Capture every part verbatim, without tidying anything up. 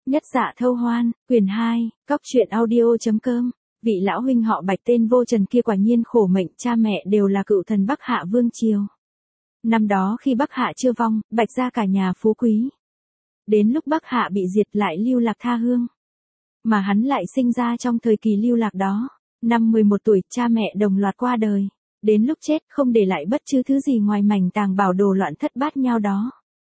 Nhất Dạ Thâu Hoan, quyển hai, Cóc truyện audio.com. Vị lão huynh họ Bạch tên Vô Trần kia quả nhiên khổ mệnh, cha mẹ đều là cựu thần Bắc Hạ vương triều. Năm đó khi Bắc Hạ chưa vong, Bạch gia cả nhà phú quý. Đến lúc Bắc Hạ bị diệt lại lưu lạc tha hương. Mà hắn lại sinh ra trong thời kỳ lưu lạc đó. Năm mười một tuổi, cha mẹ đồng loạt qua đời. Đến lúc chết không để lại bất cứ thứ gì ngoài mảnh tàng bảo đồ loạn thất bát nhao đó.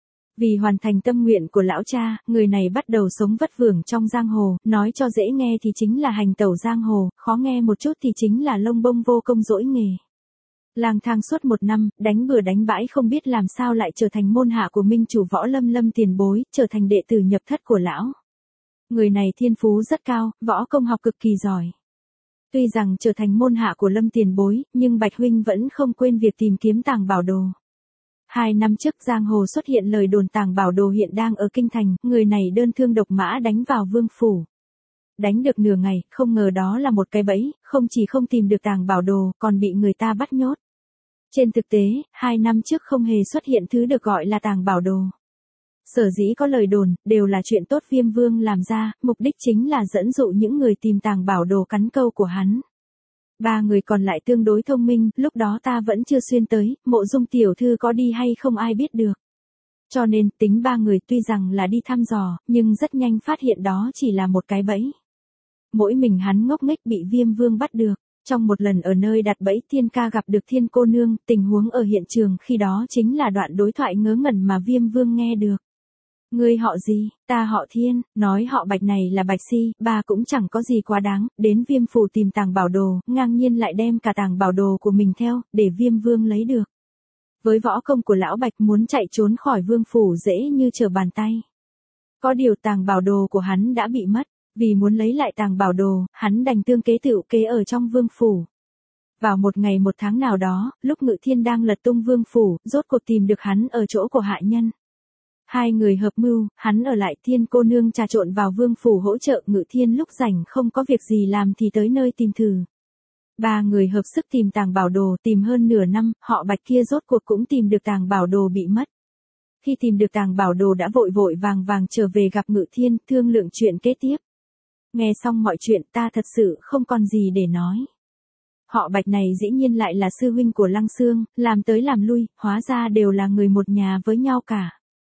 Vì hoàn thành tâm nguyện của lão cha, người này bắt đầu sống vất vưởng trong giang hồ, nói cho dễ nghe thì chính là hành tẩu giang hồ, khó nghe một chút thì chính là lông bông vô công dỗi nghề. Lang thang suốt một năm, đánh bừa đánh bãi không biết làm sao lại trở thành môn hạ của minh chủ Võ Lâm Lâm tiền bối, trở thành đệ tử nhập thất của lão. Người này thiên phú rất cao, võ công học cực kỳ giỏi. Tuy rằng trở thành môn hạ của Lâm tiền bối, nhưng Bạch huynh vẫn không quên việc tìm kiếm tàng bảo đồ. Hai năm trước giang hồ xuất hiện lời đồn tàng bảo đồ hiện đang ở kinh thành, người này đơn thương độc mã đánh vào vương phủ. Đánh được nửa ngày, không ngờ đó là một cái bẫy, không chỉ không tìm được tàng bảo đồ, còn bị người ta bắt nhốt. Trên thực tế, hai năm trước không hề xuất hiện thứ được gọi là tàng bảo đồ. Sở dĩ có lời đồn, đều là chuyện tốt Viêm Vương làm ra, mục đích chính là dẫn dụ những người tìm tàng bảo đồ cắn câu của hắn. Ba người còn lại tương đối thông minh, lúc đó ta vẫn chưa xuyên tới, Mộ Dung tiểu thư có đi hay không ai biết được. Cho nên, tính ba người tuy rằng là đi thăm dò, nhưng rất nhanh phát hiện đó chỉ là một cái bẫy. Mỗi mình hắn ngốc nghếch bị Viêm Vương bắt được. Trong một lần ở nơi đặt bẫy Thiên Ca gặp được Thiên cô nương, tình huống ở hiện trường khi đó chính là đoạn đối thoại ngớ ngẩn mà Viêm Vương nghe được. Ngươi họ gì, ta họ Thiên, nói họ Bạch này là Bạch Si, ba cũng chẳng có gì quá đáng, đến Viêm phủ tìm tàng bảo đồ, ngang nhiên lại đem cả tàng bảo đồ của mình theo, để Viêm Vương lấy được. Với võ công của lão Bạch muốn chạy trốn khỏi Vương phủ dễ như trở bàn tay. Có điều tàng bảo đồ của hắn đã bị mất, vì muốn lấy lại tàng bảo đồ, hắn đành tương kế tựu kế ở trong Vương phủ. Vào một ngày một tháng nào đó, lúc Ngự Thiên đang lật tung Vương phủ, rốt cuộc tìm được hắn ở chỗ của hạ nhân. Hai người hợp mưu, hắn ở lại Thiên cô nương trà trộn vào Vương phủ hỗ trợ Ngự Thiên lúc rảnh không có việc gì làm thì tới nơi tìm thử. Ba người hợp sức tìm tàng bảo đồ, tìm hơn nửa năm, họ Bạch kia rốt cuộc cũng tìm được tàng bảo đồ bị mất. Khi tìm được tàng bảo đồ đã vội vội vàng vàng trở về gặp Ngự Thiên, thương lượng chuyện kế tiếp. Nghe xong mọi chuyện ta thật sự không còn gì để nói. Họ Bạch này dĩ nhiên lại là sư huynh của Lăng Xương, làm tới làm lui, hóa ra đều là người một nhà với nhau cả.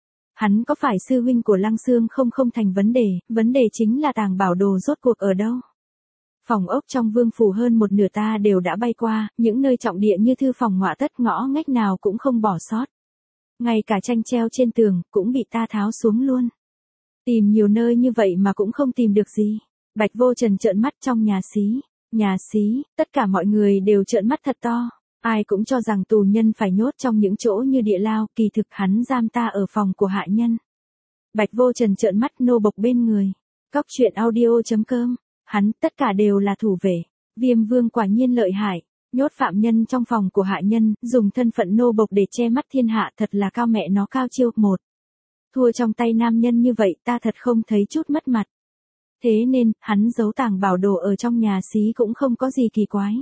Hắn có phải sư huynh của Lăng Xương không không thành vấn đề, vấn đề chính là tàng bảo đồ rốt cuộc ở đâu. Phòng ốc trong Vương phủ hơn một nửa ta đều đã bay qua, những nơi trọng địa như thư phòng ngọa tất ngõ ngách nào cũng không bỏ sót. Ngay cả tranh treo trên tường, cũng bị ta tháo xuống luôn. Tìm nhiều nơi như vậy mà cũng không tìm được gì. Bạch Vô Trần trợn mắt trong nhà xí. Nhà xí, tất cả mọi người đều trợn mắt thật to. Ai cũng cho rằng tù nhân phải nhốt trong những chỗ như địa lao, kỳ thực hắn giam ta ở phòng của hạ nhân. Bạch Vô Trần trợn mắt nô bộc bên người. Cóc truyện audio.com. Hắn, tất cả đều là thủ vệ. Viêm Vương quả nhiên lợi hại. Nhốt phạm nhân trong phòng của hạ nhân, dùng thân phận nô bộc để che mắt thiên hạ thật là cao mẹ nó cao chiêu một. Thua trong tay nam nhân như vậy ta thật không thấy chút mất mặt. Thế nên, hắn giấu tàng bảo đồ ở trong nhà xí cũng không có gì kỳ quái.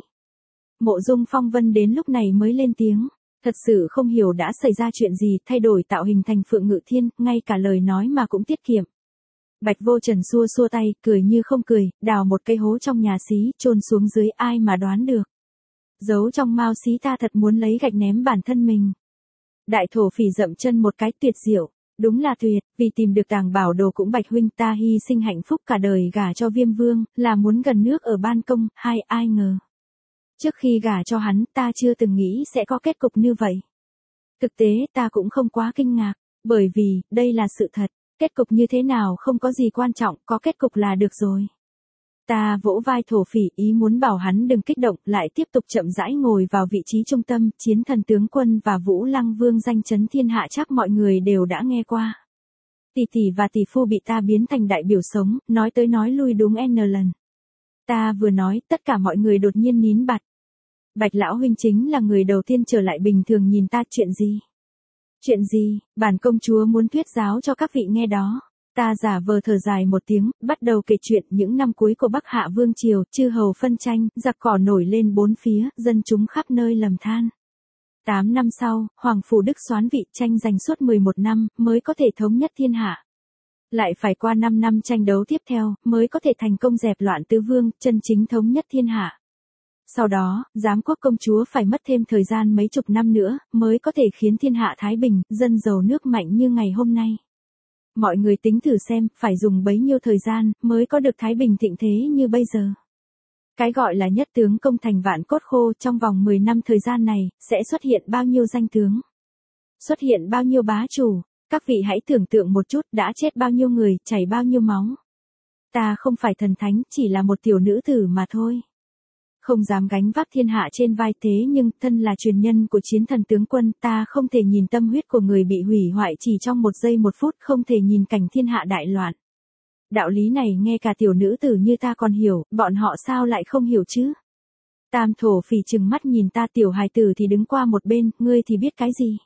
Mộ Dung Phong Vân đến lúc này mới lên tiếng. Thật sự không hiểu đã xảy ra chuyện gì, thay đổi tạo hình thành Phượng Ngự Thiên, ngay cả lời nói mà cũng tiết kiệm. Bạch Vô Trần xua xua tay, cười như không cười, đào một cây hố trong nhà xí, chôn xuống dưới ai mà đoán được. Giấu trong mao xí ta thật muốn lấy gạch ném bản thân mình. Đại thổ phỉ dậm chân một cái tuyệt diệu. Đúng là tuyệt, vì tìm được tàng bảo đồ cũng Bạch huynh ta hy sinh hạnh phúc cả đời gả cho Viêm Vương, là muốn gần nước ở ban công, hai ai ngờ. Trước khi gả cho hắn ta chưa từng nghĩ sẽ có kết cục như vậy. Thực tế ta cũng không quá kinh ngạc, bởi vì, đây là sự thật, kết cục như thế nào không có gì quan trọng, có kết cục là được rồi. Ta vỗ vai thổ phỉ ý muốn bảo hắn đừng kích động, lại tiếp tục chậm rãi ngồi vào vị trí trung tâm, Chiến Thần tướng quân và Vũ Lăng Vương danh chấn thiên hạ chắc mọi người đều đã nghe qua. Tỷ tỷ và tỷ phu bị ta biến thành đại biểu sống, nói tới nói lui đúng n lần. Ta vừa nói, tất cả mọi người đột nhiên nín bặt. Bạch lão huynh chính là người đầu tiên trở lại bình thường nhìn ta, chuyện gì? Chuyện gì, bản công chúa muốn thuyết giáo cho các vị nghe đó. Ta giả vờ thở dài một tiếng, bắt đầu kể chuyện những năm cuối của Bắc Hạ Vương triều, chư hầu phân tranh, giặc cỏ nổi lên bốn phía, dân chúng khắp nơi lầm than. Tám năm sau, Hoàng phủ Đức soán vị tranh giành suốt mười một năm, mới có thể thống nhất thiên hạ. Lại phải qua năm năm tranh đấu tiếp theo, mới có thể thành công dẹp loạn tứ vương, chân chính thống nhất thiên hạ. Sau đó, giám quốc công chúa phải mất thêm thời gian mấy chục năm nữa, mới có thể khiến thiên hạ thái bình, dân giàu nước mạnh như ngày hôm nay. Mọi người tính thử xem, phải dùng bấy nhiêu thời gian, mới có được thái bình thịnh thế như bây giờ. Cái gọi là nhất tướng công thành vạn cốt khô, trong vòng mười năm thời gian này, sẽ xuất hiện bao nhiêu danh tướng? Xuất hiện bao nhiêu bá chủ? Các vị hãy tưởng tượng một chút, đã chết bao nhiêu người, chảy bao nhiêu máu. Ta không phải thần thánh, chỉ là một tiểu nữ tử mà thôi. Không dám gánh vác thiên hạ trên vai, thế nhưng thân là truyền nhân của chiến thần tướng quân, ta không thể nhìn tâm huyết của người bị hủy hoại chỉ trong một giây một phút, không thể nhìn cảnh thiên hạ đại loạn. Đạo lý này nghe cả tiểu nữ tử như ta còn hiểu, bọn họ sao lại không hiểu chứ? Tam thổ phỉ trừng mắt nhìn ta, tiểu hài tử thì đứng qua một bên, ngươi thì biết cái gì?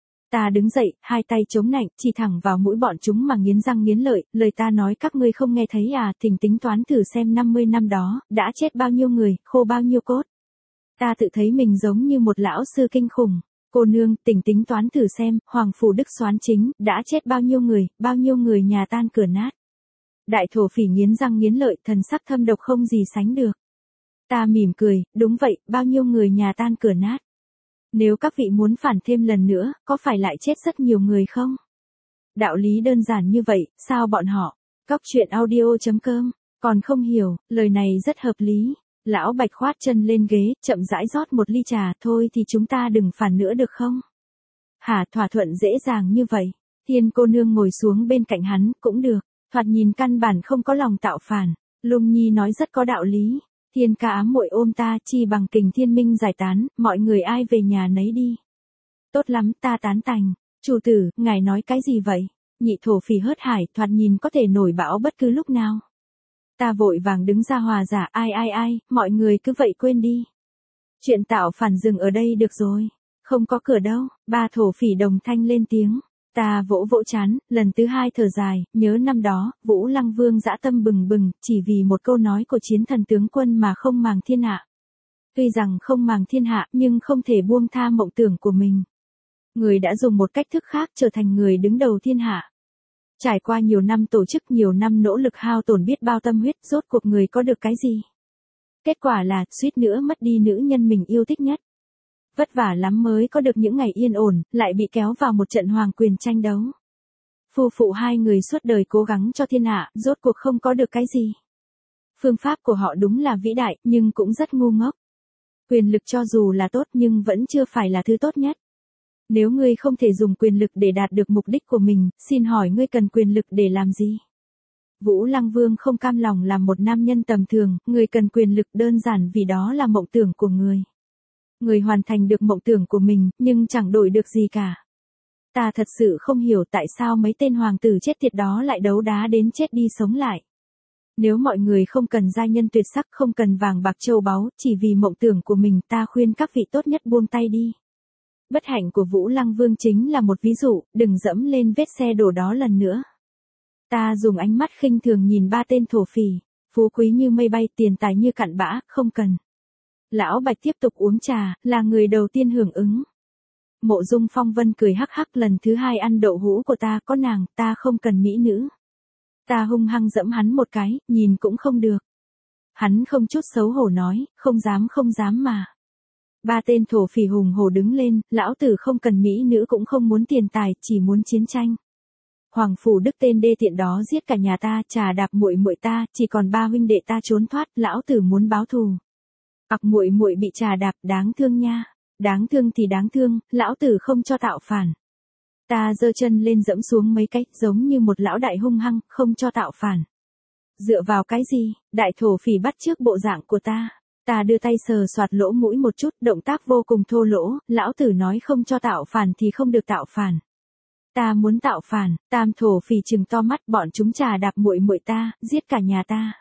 Ta đứng dậy, hai tay chống nạnh, chỉ thẳng vào mũi bọn chúng mà nghiến răng nghiến lợi, lời ta nói các ngươi không nghe thấy à, thỉnh tính toán thử xem năm mươi năm đó, đã chết bao nhiêu người, khô bao nhiêu cốt. Ta tự thấy mình giống như một lão sư kinh khủng. Cô nương, tỉnh tính toán thử xem, Hoàng phủ Đức Soán Chính, đã chết bao nhiêu người, bao nhiêu người nhà tan cửa nát. Đại thổ phỉ nghiến răng nghiến lợi, thần sắc thâm độc không gì sánh được. Ta mỉm cười, đúng vậy, bao nhiêu người nhà tan cửa nát. Nếu các vị muốn phản thêm lần nữa, có phải lại chết rất nhiều người không? Đạo lý đơn giản như vậy, sao bọn họ? Cóc truyện audio chấm com, còn không hiểu, lời này rất hợp lý. Lão Bạch khoát chân lên ghế, chậm rãi rót một ly trà, thôi thì chúng ta đừng phản nữa được không? Hả, thỏa thuận dễ dàng như vậy. Thiên cô nương ngồi xuống bên cạnh hắn, cũng được, thoạt nhìn căn bản không có lòng tạo phản. Lung Nhi nói rất có đạo lý. Thiên ca ám muội ôm ta, chi bằng kình thiên minh giải tán, mọi người ai về nhà nấy đi. Tốt lắm, ta tán thành. Chủ tử, ngài nói cái gì vậy? Nhị thổ phỉ hớt hải, thoạt nhìn có thể nổi bão bất cứ lúc nào. Ta vội vàng đứng ra hòa giải, ai ai ai, mọi người cứ vậy quên đi. Chuyện tạo phản dừng ở đây được rồi. Không có cửa đâu, ba thổ phỉ đồng thanh lên tiếng. Ta vỗ vỗ chán, lần thứ hai thở dài, nhớ năm đó, Vũ Lăng Vương dã tâm bừng bừng, chỉ vì một câu nói của chiến thần tướng quân mà không màng thiên hạ. Tuy rằng không màng thiên hạ, nhưng không thể buông tha mộng tưởng của mình. Người đã dùng một cách thức khác trở thành người đứng đầu thiên hạ. Trải qua nhiều năm tổ chức, nhiều năm nỗ lực hao tổn biết bao tâm huyết, rốt cuộc người có được cái gì? Kết quả là, suýt nữa mất đi nữ nhân mình yêu thích nhất. Vất vả lắm mới có được những ngày yên ổn, lại bị kéo vào một trận hoàng quyền tranh đấu. Phu phụ hai người suốt đời cố gắng cho thiên hạ, rốt cuộc không có được cái gì. Phương pháp của họ đúng là vĩ đại, nhưng cũng rất ngu ngốc. Quyền lực cho dù là tốt nhưng vẫn chưa phải là thứ tốt nhất. Nếu ngươi không thể dùng quyền lực để đạt được mục đích của mình, xin hỏi ngươi cần quyền lực để làm gì? Vũ Lăng Vương không cam lòng làm một nam nhân tầm thường, người cần quyền lực đơn giản vì đó là mộng tưởng của người. Người hoàn thành được mộng tưởng của mình, nhưng chẳng đổi được gì cả. Ta thật sự không hiểu tại sao mấy tên hoàng tử chết tiệt đó lại đấu đá đến chết đi sống lại. Nếu mọi người không cần giai nhân tuyệt sắc, không cần vàng bạc châu báu, chỉ vì mộng tưởng của mình, ta khuyên các vị tốt nhất buông tay đi. Bất hạnh của Vũ Lăng Vương chính là một ví dụ, đừng dẫm lên vết xe đổ đó lần nữa. Ta dùng ánh mắt khinh thường nhìn ba tên thổ phỉ, phú quý như mây bay, tiền tài như cặn bã, không cần. Lão Bạch tiếp tục uống trà, là người đầu tiên hưởng ứng. Mộ Dung Phong Vân cười hắc hắc, lần thứ hai ăn đậu hũ của ta, có nàng, ta không cần mỹ nữ. Ta hung hăng dẫm hắn một cái, nhìn cũng không được. Hắn không chút xấu hổ nói, không dám không dám mà. Ba tên thổ phỉ hùng hổ đứng lên, lão tử không cần mỹ nữ cũng không muốn tiền tài, chỉ muốn chiến tranh. Hoàng phủ Đức tên đê tiện đó giết cả nhà ta, trà đạp muội muội ta, chỉ còn ba huynh đệ ta trốn thoát, lão tử muốn báo thù. Ặc muội muội bị trà đạp, đáng thương nha. Đáng thương thì đáng thương, lão tử không cho tạo phản. Ta giơ chân lên dẫm xuống mấy cái, giống như một lão đại hung hăng, không cho tạo phản. Dựa vào cái gì? Đại thổ phỉ bắt chước bộ dạng của ta. Ta đưa tay sờ soạt lỗ mũi một chút, động tác vô cùng thô lỗ, lão tử nói không cho tạo phản thì không được tạo phản. Ta muốn tạo phản, tam thổ phỉ trừng to mắt, bọn chúng trà đạp muội muội ta, giết cả nhà ta.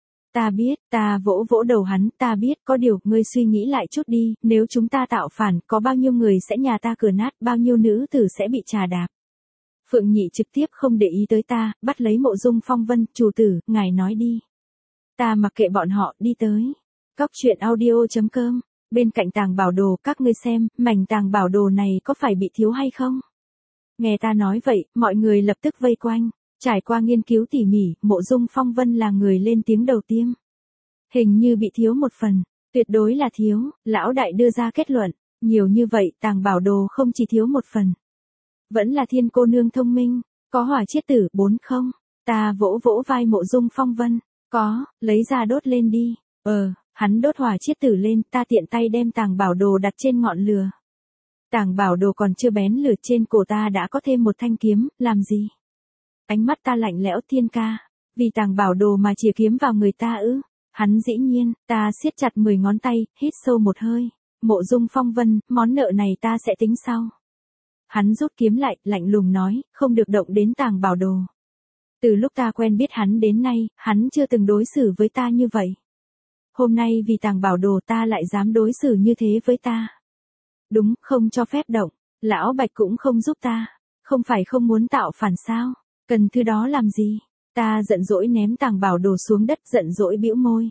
Ta biết, ta vỗ vỗ đầu hắn, ta biết, có điều, ngươi suy nghĩ lại chút đi, nếu chúng ta tạo phản, có bao nhiêu người sẽ nhà ta cửa nát, bao nhiêu nữ tử sẽ bị trà đạp. Phượng Nhị trực tiếp không để ý tới ta, bắt lấy Mộ Dung Phong Vân, chủ tử, ngài nói đi. Ta mặc kệ bọn họ, đi tới. Cóc truyện audio chấm com, bên cạnh tàng bảo đồ, các ngươi xem, mảnh tàng bảo đồ này có phải bị thiếu hay không? Nghe ta nói vậy, mọi người lập tức vây quanh. Trải qua nghiên cứu tỉ mỉ, Mộ Dung Phong Vân là người lên tiếng đầu tiên. Hình như bị thiếu một phần, tuyệt đối là thiếu, lão đại đưa ra kết luận, nhiều như vậy tàng bảo đồ không chỉ thiếu một phần. Vẫn là Thiên cô nương thông minh, có hỏa chiết tử, bốn không, ta vỗ vỗ vai Mộ Dung Phong Vân, có, lấy ra đốt lên đi, ờ, hắn đốt hỏa chiết tử lên, ta tiện tay đem tàng bảo đồ đặt trên ngọn lửa. Tàng bảo đồ còn chưa bén lửa trên cổ ta đã có thêm một thanh kiếm, làm gì? Ánh mắt ta lạnh lẽo, Thiên ca, vì tàng bảo đồ mà chìa kiếm vào người ta ư? Hắn dĩ nhiên, ta siết chặt mười ngón tay, hít sâu một hơi. Mộ Dung Phong Vân, món nợ này ta sẽ tính sau. Hắn rút kiếm lại, lạnh lùng nói, không được động đến tàng bảo đồ. Từ lúc ta quen biết hắn đến nay, hắn chưa từng đối xử với ta như vậy. Hôm nay vì tàng bảo đồ ta lại dám đối xử như thế với ta. Đúng, không cho phép động. Lão Bạch cũng không giúp ta. Không phải không muốn tạo phản sao? Cần thứ đó làm gì? Ta giận dỗi ném tàng bảo đồ xuống đất, giận dỗi bĩu môi.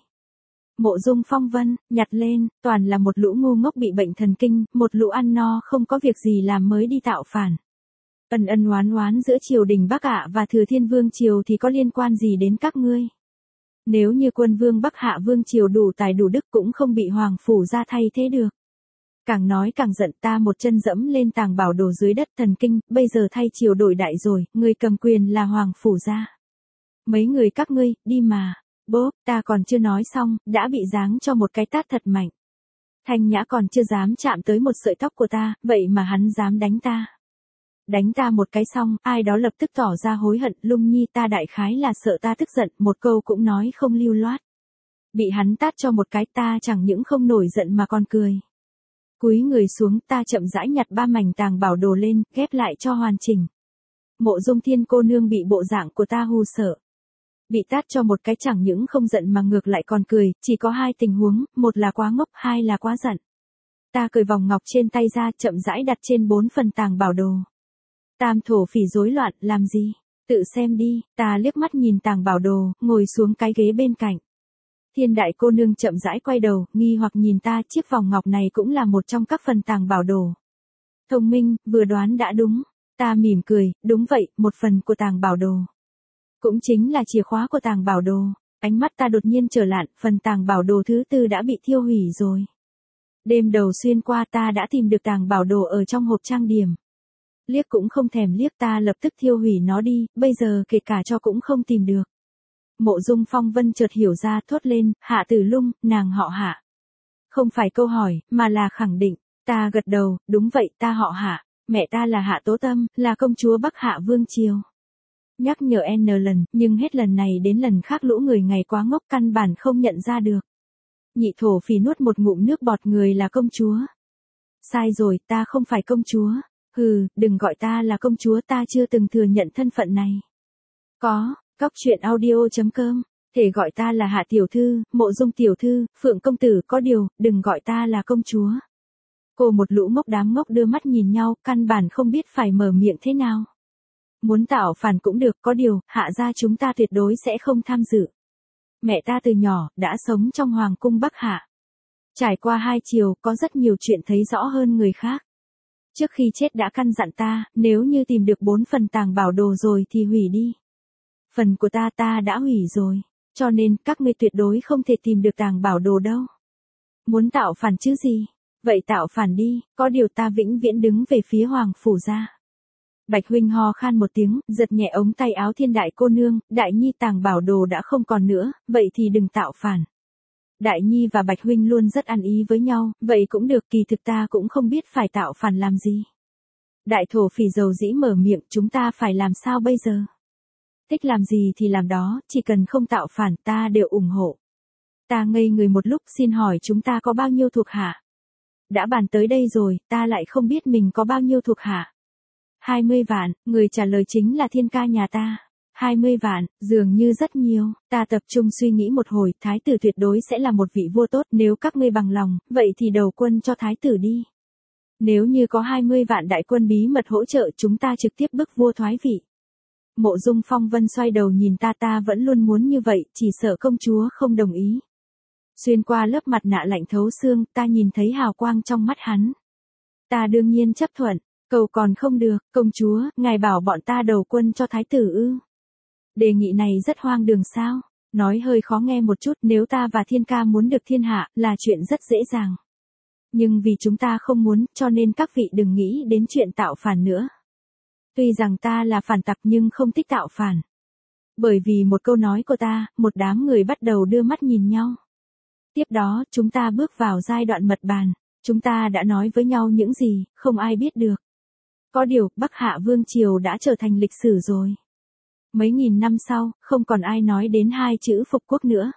Mộ Dung Phong Vân, nhặt lên, toàn là một lũ ngu ngốc bị bệnh thần kinh, một lũ ăn no không có việc gì làm mới đi tạo phản. Ân ân oán oán giữa triều đình Bắc Hạ và Thừa Thiên Vương triều thì có liên quan gì đến các ngươi? Nếu như quân vương Bắc Hạ Vương triều đủ tài đủ đức cũng không bị hoàng phủ ra thay thế được. Càng nói càng giận, ta một chân dẫm lên tàng bảo đồ dưới đất, thần kinh, bây giờ thay triều đổi đại rồi, người cầm quyền là hoàng phủ ra. Mấy người các ngươi, đi mà. Bốp, ta còn chưa nói xong, đã bị giáng cho một cái tát thật mạnh. Thanh Nhã còn chưa dám chạm tới một sợi tóc của ta, vậy mà hắn dám đánh ta. Đánh ta một cái xong, ai đó lập tức tỏ ra hối hận, Lung Nhi, ta đại khái là sợ ta tức giận, một câu cũng nói không lưu loát. Bị hắn tát cho một cái, ta chẳng những không nổi giận mà còn cười. Cúi người xuống, ta chậm rãi nhặt ba mảnh tàng bảo đồ lên, ghép lại cho hoàn chỉnh. Mộ Dung Thiên cô nương bị bộ dạng của ta hù sợ. Bị tát cho một cái chẳng những không giận mà ngược lại còn cười, chỉ có hai tình huống, một là quá ngốc, hai là quá giận. Ta cởi vòng ngọc trên tay ra, chậm rãi đặt trên bốn phần tàng bảo đồ. Tam thổ phỉ rối loạn, làm gì? Tự xem đi, ta liếc mắt nhìn tàng bảo đồ, ngồi xuống cái ghế bên cạnh. Thiên đại cô nương chậm rãi quay đầu, nghi hoặc nhìn ta, chiếc vòng ngọc này cũng là một trong các phần tàng bảo đồ. Thông minh, vừa đoán đã đúng. Ta mỉm cười, đúng vậy, một phần của tàng bảo đồ. Cũng chính là chìa khóa của tàng bảo đồ. Ánh mắt ta đột nhiên trở lạn, phần tàng bảo đồ thứ tư đã bị thiêu hủy rồi. Đêm đầu xuyên qua ta đã tìm được tàng bảo đồ ở trong hộp trang điểm. Liếc cũng không thèm liếc, ta lập tức thiêu hủy nó đi, bây giờ kể cả cho cũng không tìm được. Mộ Dung Phong Vân chợt hiểu ra, thốt lên, Hạ Tử Lung, nàng họ Hạ. Không phải câu hỏi, mà là khẳng định. Ta gật đầu, đúng vậy, ta họ Hạ. Mẹ ta là Hạ Tố Tâm, là công chúa Bắc Hạ Vương triều. Nhắc nhở N lần, nhưng hết lần này đến lần khác lũ người ngày quá ngốc căn bản không nhận ra được. Nhị thổ phỉ nuốt một ngụm nước bọt, người là công chúa. Sai rồi, ta không phải công chúa. Hừ, đừng gọi ta là công chúa, ta chưa từng thừa nhận thân phận này. Có, cóc truyện audio chấm com, thể gọi ta là Hạ tiểu thư, Mộ Dung tiểu thư, Phượng công tử, có điều, đừng gọi ta là công chúa. Cô một lũ ngốc đám ngốc đưa mắt nhìn nhau, căn bản không biết phải mở miệng thế nào. Muốn tạo phản cũng được, có điều, Hạ gia chúng ta tuyệt đối sẽ không tham dự. Mẹ ta từ nhỏ, đã sống trong hoàng cung Bắc Hạ. Trải qua hai triều, có rất nhiều chuyện thấy rõ hơn người khác. Trước khi chết đã căn dặn ta, nếu như tìm được bốn phần tàng bảo đồ rồi thì hủy đi. Phần của ta ta đã hủy rồi, cho nên các ngươi tuyệt đối không thể tìm được tàng bảo đồ đâu. Muốn tạo phản chứ gì? Vậy tạo phản đi, có điều ta vĩnh viễn đứng về phía hoàng phủ gia. Bạch huynh ho khan một tiếng, giật nhẹ ống tay áo Thiên đại cô nương, Đại Nhi tàng bảo đồ đã không còn nữa, vậy thì đừng tạo phản. Đại Nhi và Bạch huynh luôn rất ăn ý với nhau, vậy cũng được, kỳ thực ta cũng không biết phải tạo phản làm gì. Đại thổ phỉ dầu dĩ mở miệng, chúng ta phải làm sao bây giờ? Thích làm gì thì làm đó, chỉ cần không tạo phản ta đều ủng hộ. Ta ngây người một lúc, xin hỏi chúng ta có bao nhiêu thuộc hạ? Đã bàn tới đây rồi, ta lại không biết mình có bao nhiêu thuộc hạ. hai mươi vạn, người trả lời chính là Thiên ca nhà ta. hai mươi vạn, dường như rất nhiều, ta tập trung suy nghĩ một hồi, thái tử tuyệt đối sẽ là một vị vua tốt, nếu các ngươi bằng lòng, vậy thì đầu quân cho thái tử đi. Nếu như có hai mươi vạn đại quân bí mật hỗ trợ chúng ta trực tiếp bức vua thoái vị. Mộ Dung Phong Vân xoay đầu nhìn ta, ta vẫn luôn muốn như vậy, chỉ sợ công chúa không đồng ý. Xuyên qua lớp mặt nạ lạnh thấu xương, ta nhìn thấy hào quang trong mắt hắn. Ta đương nhiên chấp thuận, cầu còn không được, công chúa, ngài bảo bọn ta đầu quân cho thái tử ư? Đề nghị này rất hoang đường sao? Nói hơi khó nghe một chút, nếu ta và Thiên ca muốn được thiên hạ, là chuyện rất dễ dàng. Nhưng vì chúng ta không muốn, cho nên các vị đừng nghĩ đến chuyện tạo phản nữa. Tuy rằng ta là phản tặc nhưng không thích tạo phản. Bởi vì một câu nói của ta, một đám người bắt đầu đưa mắt nhìn nhau. Tiếp đó, chúng ta bước vào giai đoạn mật bàn. Chúng ta đã nói với nhau những gì, không ai biết được. Có điều, Bắc Hạ Vương Triều đã trở thành lịch sử rồi. Mấy nghìn năm sau, không còn ai nói đến hai chữ phục quốc nữa.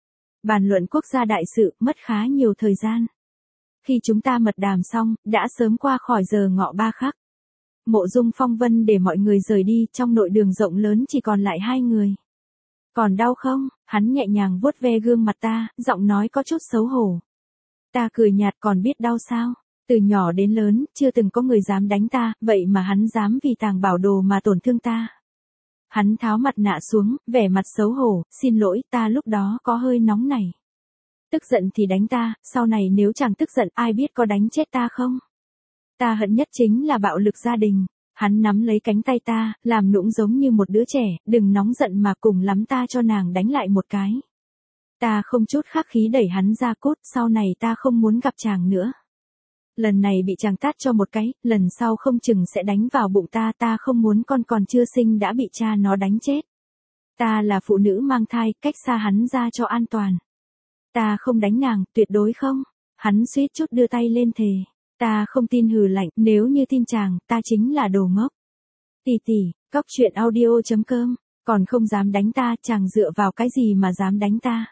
Bàn luận quốc gia đại sự, mất khá nhiều thời gian. Khi chúng ta mật đàm xong, đã sớm qua khỏi giờ ngọ ba khắc. Mộ Dung Phong Vân để mọi người rời đi, trong nội đường rộng lớn chỉ còn lại hai người. Còn đau không? Hắn nhẹ nhàng vuốt ve gương mặt ta, giọng nói có chút xấu hổ. Ta cười nhạt, còn biết đau sao? Từ nhỏ đến lớn, chưa từng có người dám đánh ta, vậy mà hắn dám vì tàng bảo đồ mà tổn thương ta. Hắn tháo mặt nạ xuống, vẻ mặt xấu hổ, xin lỗi, ta lúc đó có hơi nóng này. Tức giận thì đánh ta, sau này nếu chẳng tức giận ai biết có đánh chết ta không? Ta hận nhất chính là bạo lực gia đình. Hắn nắm lấy cánh tay ta, làm nũng giống như một đứa trẻ, đừng nóng giận mà cùng lắm ta cho nàng đánh lại một cái. Ta không chút khách khí đẩy hắn ra cốt, sau này ta không muốn gặp chàng nữa. Lần này bị chàng tát cho một cái, lần sau không chừng sẽ đánh vào bụng ta, ta không muốn con còn chưa sinh đã bị cha nó đánh chết. Ta là phụ nữ mang thai, cách xa hắn ra cho an toàn. Ta không đánh nàng, tuyệt đối không. Hắn suýt chút đưa tay lên thề. Ta không tin, hừ lạnh, nếu như tin chàng, ta chính là đồ ngốc. Tỷ tỷ, cóc truyện audio chấm com, còn không dám đánh ta, chàng dựa vào cái gì mà dám đánh ta?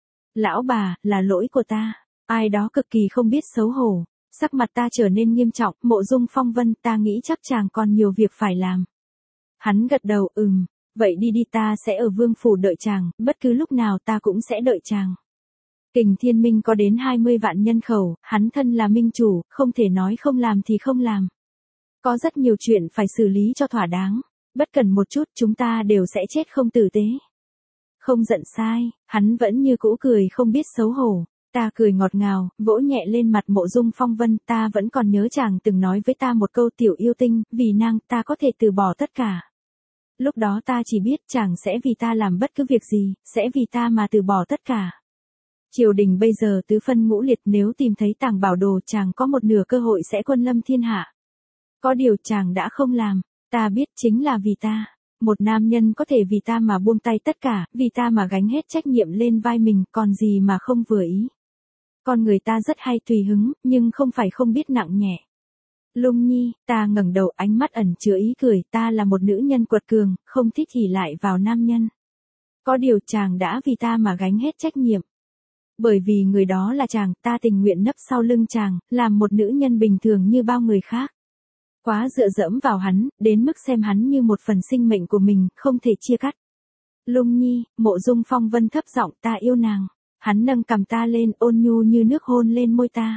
Lão bà, là lỗi của ta. Ai đó cực kỳ không biết xấu hổ. Sắc mặt ta trở nên nghiêm trọng, Mộ Dung Phong Vân, ta nghĩ chắc chàng còn nhiều việc phải làm. Hắn gật đầu, ừm, vậy đi đi, ta sẽ ở vương phủ đợi chàng, bất cứ lúc nào ta cũng sẽ đợi chàng. Kình Thiên Minh có đến hai mươi vạn nhân khẩu, hắn thân là minh chủ, không thể nói không làm thì không làm. Có rất nhiều chuyện phải xử lý cho thỏa đáng, bất cần một chút chúng ta đều sẽ chết không tử tế. Không giận sai, hắn vẫn như cũ cười không biết xấu hổ. Ta cười ngọt ngào, vỗ nhẹ lên mặt Mộ Dung Phong Vân, ta vẫn còn nhớ chàng từng nói với ta một câu, tiểu yêu tinh, vì nàng ta có thể từ bỏ tất cả. Lúc đó ta chỉ biết chàng sẽ vì ta làm bất cứ việc gì, sẽ vì ta mà từ bỏ tất cả. Triều đình bây giờ tứ phân ngũ liệt, nếu tìm thấy tàng bảo đồ chàng có một nửa cơ hội sẽ quân lâm thiên hạ. Có điều chàng đã không làm, ta biết chính là vì ta. Một nam nhân có thể vì ta mà buông tay tất cả, vì ta mà gánh hết trách nhiệm lên vai mình, còn gì mà không vừa ý. Con người ta rất hay tùy hứng, nhưng không phải không biết nặng nhẹ. Lung Nhi, ta ngẩng đầu, ánh mắt ẩn chứa ý cười, ta là một nữ nhân quật cường, không thích ỷ lại vào nam nhân. Có điều chàng đã vì ta mà gánh hết trách nhiệm. Bởi vì người đó là chàng, ta tình nguyện nấp sau lưng chàng, làm một nữ nhân bình thường như bao người khác. Quá dựa dẫm vào hắn, đến mức xem hắn như một phần sinh mệnh của mình, không thể chia cắt. Lung Nhi, Mộ Dung Phong Vân thấp giọng, ta yêu nàng. Hắn nâng cằm ta lên, ôn nhu như nước hôn lên môi ta.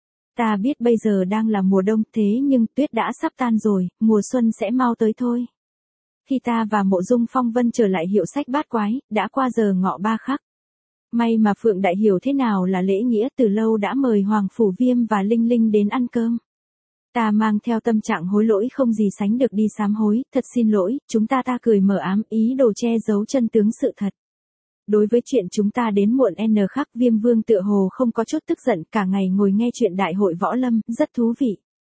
Ta biết bây giờ đang là mùa đông, thế nhưng tuyết đã sắp tan rồi, mùa xuân sẽ mau tới thôi. Khi ta và Mộ Dung Phong Vân trở lại hiệu sách bát quái, đã qua giờ ngọ ba khắc. May mà Phượng Đại hiểu thế nào là lễ nghĩa, từ lâu đã mời Hoàng Phủ Viêm và Linh Linh đến ăn cơm. Ta mang theo tâm trạng hối lỗi không gì sánh được đi sám hối, thật xin lỗi, chúng ta ta cười mờ ám, ý đồ che giấu chân tướng sự thật. Đối với chuyện chúng ta đến muộn n khắc, Viêm Vương tựa hồ không có chút tức giận, cả ngày ngồi nghe chuyện đại hội võ lâm, rất thú vị.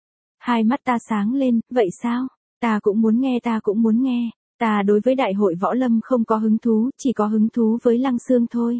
Hai mắt ta sáng lên, vậy sao? Ta cũng muốn nghe, ta cũng muốn nghe. Ta đối với đại hội võ lâm không có hứng thú, chỉ có hứng thú với Lăng Xương thôi.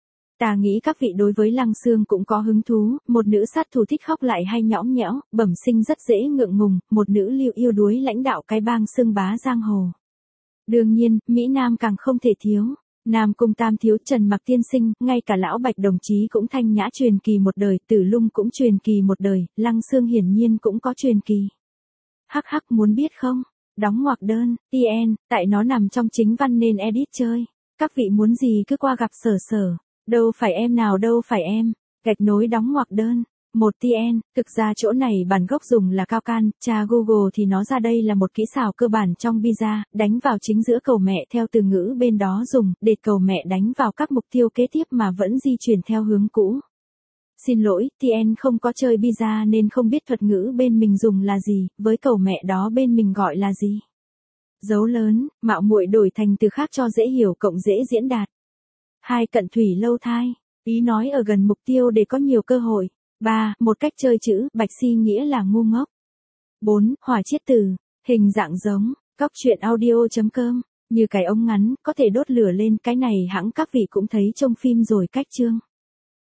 Ta nghĩ các vị đối với Lăng Xương cũng có hứng thú, một nữ sát thủ thích khóc lại hay nhõng nhẽo, bẩm sinh rất dễ ngượng ngùng, một nữ lưu yêu đuối lãnh đạo cái bang xương bá giang hồ. Đương nhiên, Mỹ Nam càng không thể thiếu. Nam Cung Tam thiếu, Trần Mặc tiên sinh, ngay cả lão Bạch đồng chí cũng thanh nhã truyền kỳ một đời, Tử Lung cũng truyền kỳ một đời, Lăng Xương hiển nhiên cũng có truyền kỳ. Hắc hắc, muốn biết không? Đóng ngoặc đơn, tn, tại nó nằm trong chính văn nên edit chơi. Các vị muốn gì cứ qua gặp Sở Sở. Đâu phải em nào đâu phải em. Gạch nối đóng ngoặc đơn. một tn, thực ra chỗ này bản gốc dùng là cao can, tra Google thì nó ra đây là một kỹ xảo cơ bản trong pizza, đánh vào chính giữa cầu mẹ theo từ ngữ bên đó dùng, để cầu mẹ đánh vào các mục tiêu kế tiếp mà vẫn di chuyển theo hướng cũ. Xin lỗi, tn không có chơi pizza nên không biết thuật ngữ bên mình dùng là gì, với cầu mẹ đó bên mình gọi là gì. Dấu lớn, mạo muội đổi thành từ khác cho dễ hiểu cộng dễ diễn đạt. Hai cận thủy lâu thai, ý nói ở gần mục tiêu để có nhiều cơ hội. Ba, một cách chơi chữ, bạch si nghĩa là ngu ngốc. Bốn, hỏa chiết từ, hình dạng giống, cóc truyện audio chấm com, như cái ống ngắn, có thể đốt lửa lên, cái này hãng các vị cũng thấy trong phim rồi cách chương.